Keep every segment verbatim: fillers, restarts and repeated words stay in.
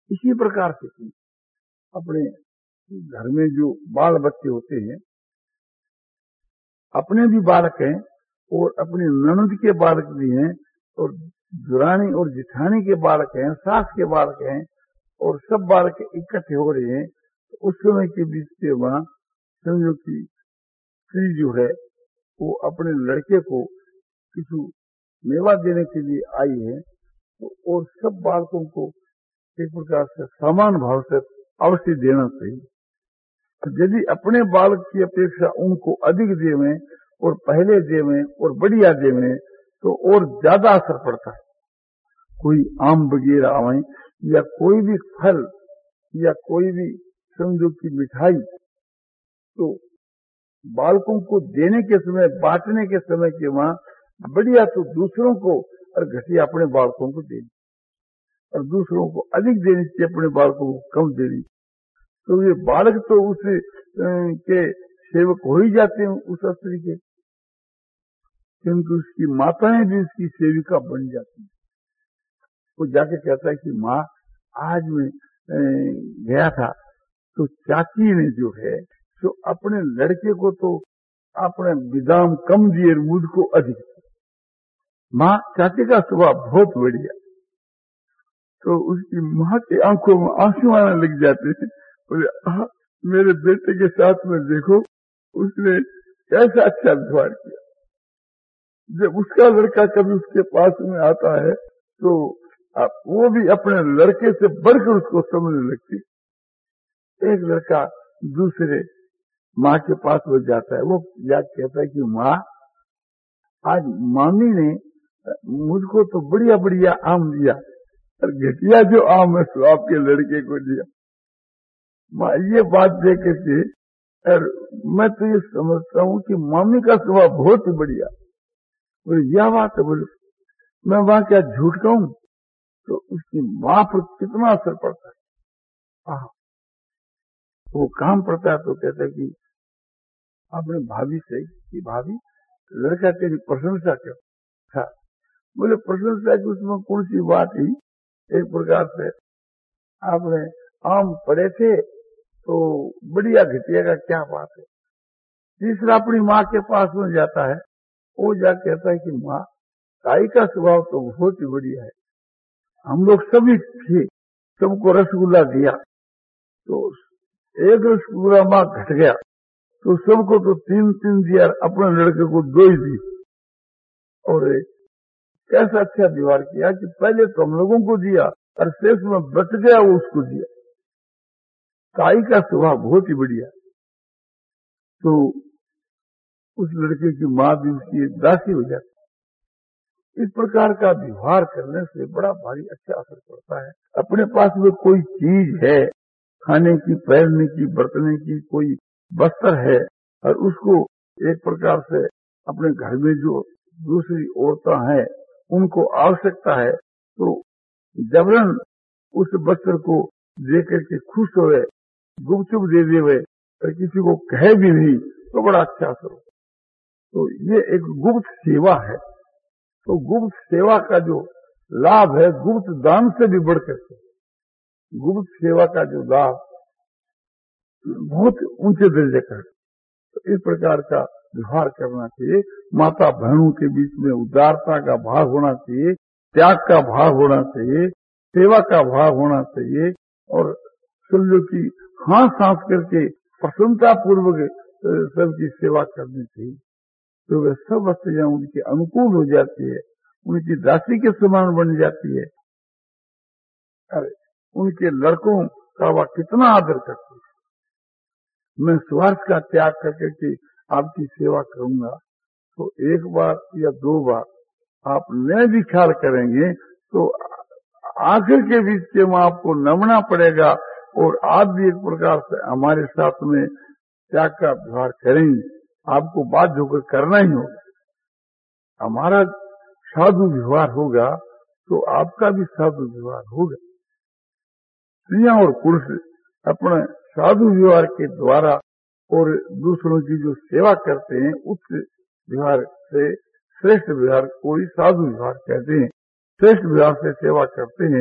इसी प्रकार से अपने घर में जो बाल बच्चे होते हैं, अपने भी बालक हैं और अपने ननद के बालक भी हैं और दुरानी और जिठानी के बालक हैं, सास के बालक हैं, और सब बालक इकट्ठे हो रहे हैं। तो उस समय के बीच से वहां समझो कि स्त्री जो है वो अपने लड़के को किसी मेवा देने के लिए आई है, तो और सब बालकों को एक प्रकार से समान भाव से अवश्य देना चाहिए। यदि अपने बालक की अपेक्षा उनको अधिक देवें और पहले देवें और बढ़िया देवें तो और ज्यादा असर पड़ता है। कोई आम वगैरह आवे या कोई भी फल या कोई भी समझो की मिठाई, तो बालकों को देने के समय, बांटने के समय के वहां बढ़िया तो दूसरों को और घटिया अपने बालकों को देनी, और दूसरों को अधिक देनी चाहिए, अपने बालकों को कम देनी। तो ये बालक तो उस के सेवक हो ही जाते हैं उस स्त्री के, क्योंकि उसकी माताएं भी उसकी सेविका बन जाती है। वो जाके कहता है कि माँ, आज मैं गया था तो चाची ने जो है तो अपने लड़के को तो अपने विदाम कम दिए, मुझको अधिक। माँ, चाची का स्वभाव बहुत बढ़िया। तो उसकी माँ की आंखों में आंसू आने लग जाते हैं। बोले, मेरे बेटे के साथ में देखो उसने कैसा अच्छा व्यवहार किया। जब उसका लड़का कभी उसके पास में आता है तो वो भी अपने लड़के से बढ़कर उसको समझने लगती। एक लड़का दूसरे माँ के पास हो जाता है, वो याद कहता है कि माँ, आज मामी ने मुझको तो बढ़िया बढ़िया आम दिया और घटिया जो आम है सो आपके लड़के को दिया। माँ ये बात देख के और मैं तो ये समझता हूँ कि मामी का स्वभाव बहुत ही बढ़िया। बोले, यह बात है। बोले, मैं वहां क्या झूठ कहूं? तो उसकी माँ पर कितना असर पड़ता है। आह, वो काम पड़ता है तो कहता है कि आपने भाभी से कि भाभी लड़का तेरी प्रशंसा क्यों था? बोले, प्रशंसा की उसमें कौन सी बात ही, एक प्रकार से आपने आम पड़े थे तो बढ़िया घटिया का क्या बात है। तीसरा अपनी माँ के पास में जाता है, वो जा कहता है कि माँ, ताई का स्वभाव तो बहुत ही बढ़िया है। हम लोग सभी थे, सबको रसगुल्ला दिया तो एक रसगुल्ला माँ घट गया तो सबको तो तीन तीन दिया, अपने लड़के को दो ही दी। और कैसा अच्छा व्यवहार किया कि पहले तो हम लोगों को दिया और शेष में बच गया वो उसको दिया। ताई का स्वभाव बहुत ही बढ़िया। तो उस लड़के की माँ भी उसकी दासी हो जाती। इस प्रकार का व्यवहार करने से बड़ा भारी अच्छा असर पड़ता है। अपने पास में कोई चीज है, खाने की, पहनने की, बरतने की, कोई वस्त्र है और उसको एक प्रकार से अपने घर में जो दूसरी औरतें हैं उनको आवश्यकता है तो जबरन उस वस्त्र को देकर के खुश होए, गुपचुप दे देवे और किसी को कहे भी नहीं तो बड़ा अच्छा असर हो। तो ये एक गुप्त सेवा है। तो गुप्त सेवा का जो लाभ है गुप्त दान से भी बढ़कर के, गुप्त सेवा का जो लाभ बहुत ऊंचे दर्जे का है। तो इस प्रकार का व्यवहार करना चाहिए। माता बहनों के बीच में उदारता का भाव होना चाहिए, त्याग का भाव होना चाहिए, सेवा का भाव होना चाहिए और समझो की हाथ सांस करके प्रसन्नता पूर्वक सबकी सेवा करनी चाहिए। तो वे सब वस्तुएं उनके अनुकूल हो जाती है, उनकी दासी के समान बन जाती है। अरे उनके लड़कों का वह कितना आदर करती है। मैं स्वार्थ का त्याग करके कि आपकी सेवा करूंगा तो एक बार या दो बार आप न भी ख्याल करेंगे तो आखिर के बीच के में आपको नमना पड़ेगा और आप भी एक प्रकार से हमारे साथ में त्याग का व्यवहार करेंगे। आपको बाध्य होकर करना ही होगा। हमारा साधु व्यवहार होगा तो आपका भी साधु व्यवहार होगा। स्त्रियां और पुरुष अपने साधु व्यवहार के द्वारा और दूसरों की जो सेवा करते हैं उस व्यवहार से श्रेष्ठ व्यवहार को ही साधु व्यवहार कहते हैं। श्रेष्ठ व्यवहार से सेवा करते हैं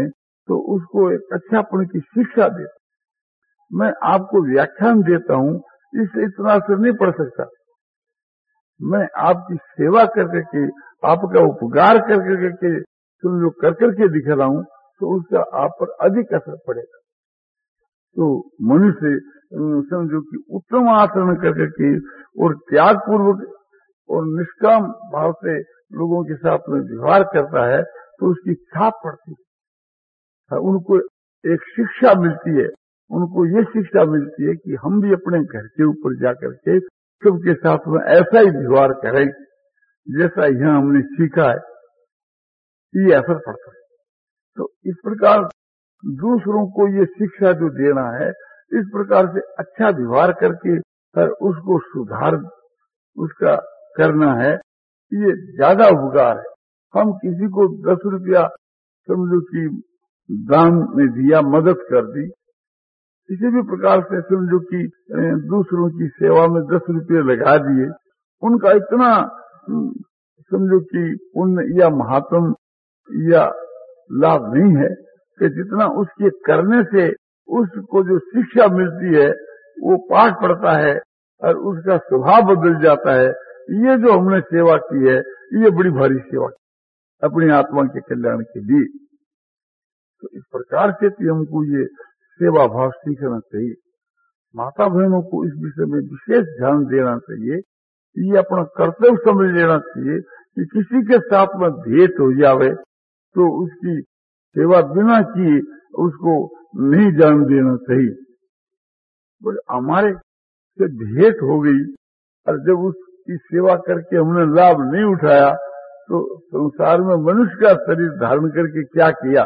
तो उसको एक अच्छापन की शिक्षा देता। मैं आपको व्याख्यान देता हूँ, इससे इतना असर नहीं पड़ सकता। मैं आपकी सेवा करके के, आपका उपकार करके के समझो कर करके दिखा रहा हूँ, तो उसका आप पर अधिक असर पड़ेगा। तो मनुष्य समझो कि उत्तम आचरण करके के और त्याग पूर्वक और निष्काम भाव से लोगों के साथ में व्यवहार करता है, तो उसकी छाप पड़ती है। उनको एक शिक्षा मिलती है, उनको ये शिक्षा मिलती है कि हम भी अपने घर के ऊपर जाकर के सबके साथ में ऐसा ही व्यवहार करें जैसा यहाँ हमने सीखा है। ये असर पड़ता है। तो इस प्रकार दूसरों को ये शिक्षा जो देना है, इस प्रकार से अच्छा व्यवहार करके और उसको सुधार उसका करना है, ये ज्यादा उपकार है। हम किसी को दस रुपया समझो कि दान में दिया, मदद कर दी, किसी भी प्रकार से समझो कि दूसरों की सेवा में दस रुपये लगा दिए, उनका इतना समझो कि पुण्य या महात्म या लाभ नहीं है कि जितना उसके करने से उसको जो शिक्षा मिलती है, वो पाठ पड़ता है और उसका स्वभाव बदल जाता है। ये जो हमने सेवा की है, ये बड़ी भारी सेवा की अपनी आत्मा के कल्याण के लिए। तो इस प्रकार से हमको ये सेवा भाव सीखना चाहिए। माता बहनों को इस विषय में विशेष ध्यान देना चाहिए। ये अपना कर्तव्य समझ लेना चाहिए कि किसी के साथ में भेंट हो जावे तो उसकी सेवा बिना किए उसको नहीं जान देना चाहिए। बोले हमारे से भेंट हो गई और जब उसकी सेवा करके हमने लाभ नहीं उठाया, तो संसार में मनुष्य का शरीर धारण करके क्या किया,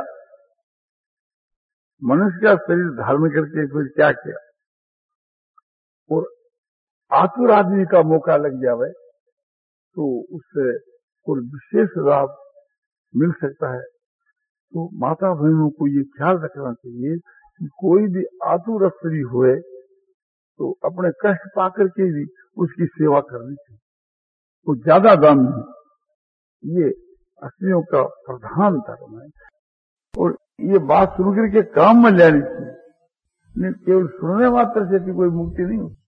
मनुष्य का शरीर धारण करके फिर क्या किया। और आतुर आदमी का मौका लग जावे तो उससे कोई विशेष लाभ मिल सकता है। तो माता बहनों को ये ख्याल रखना चाहिए कि कोई भी आतुर स्त्री हुए तो अपने कष्ट पाकर के भी उसकी सेवा करनी चाहिए। तो ज्यादा दाम नहीं, ये स्त्रियों का प्रधान धर्म है। और ये बात सुन करके काम में लेनी चाहिए, केवल सुनने मात्र से कोई मुक्ति नहीं होती।